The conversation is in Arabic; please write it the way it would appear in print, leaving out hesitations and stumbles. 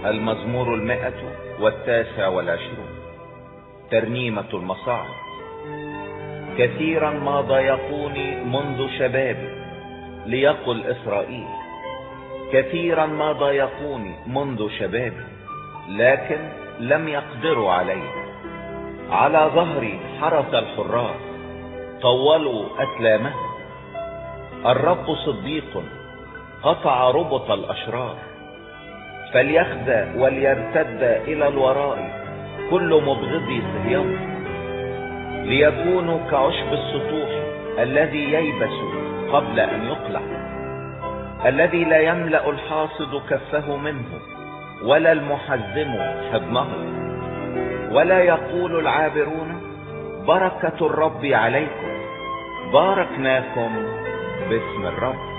المزمور 129. ترنيمة المصاعب. كثيرا ما ضايقوني منذ شبابي، ليقل إسرائيل. كثيرا ما ضايقوني منذ شبابي، لكن لم يقدروا علي. على ظهري حرس الحراس، طولوا أسلامهم. الرب صديق، قطع ربط الأشرار. فليخزى وليرتد إلى الوراء كل مبغضي صهيون، ليكونوا كعشب السطوح الذي ييبس قبل أن يقلع، الذي لا يملأ الحاصد كفه منه، ولا المحزم حضنه. ولا يقول العابرون بركة الرب عليكم، باركناكم باسم الرب.